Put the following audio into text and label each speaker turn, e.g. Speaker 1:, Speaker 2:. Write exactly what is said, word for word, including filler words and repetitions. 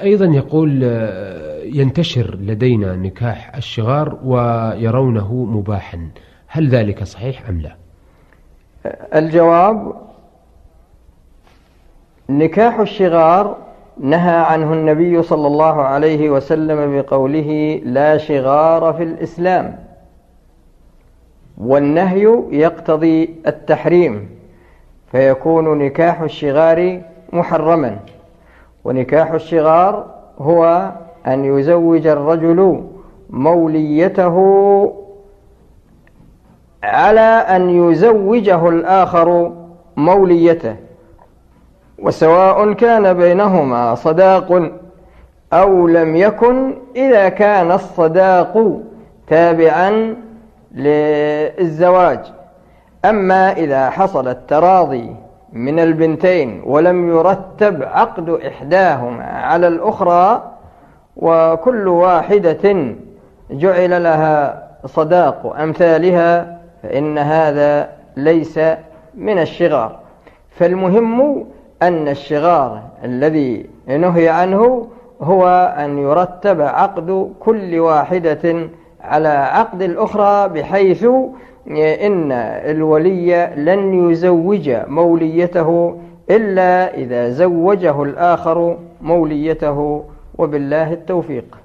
Speaker 1: أيضا يقول ينتشر لدينا نكاح الشغار ويرونه مباحا، هل ذلك صحيح أم لا؟
Speaker 2: الجواب: نكاح الشغار نهى عنه النبي صلى الله عليه وسلم بقوله: لا شغار في الإسلام، والنهي يقتضي التحريم، فيكون نكاح الشغار محرما. ونكاح الشغار هو أن يزوج الرجل موليته على أن يزوجه الآخر موليته، وسواء كان بينهما صداق أو لم يكن، إذا كان الصداق تابعا للزواج. أما إذا حصل التراضي من البنتين ولم يرتب عقد إحداهما على الأخرى، وكل واحدة جعل لها صداق أمثالها، فإن هذا ليس من الشغار. فالمهم أن الشغار الذي نهي عنه هو أن يرتب عقد كل واحدة على عقد الأخرى، بحيث إن الولي لن يزوج موليته إلا إذا زوجه الآخر موليته، وبالله التوفيق.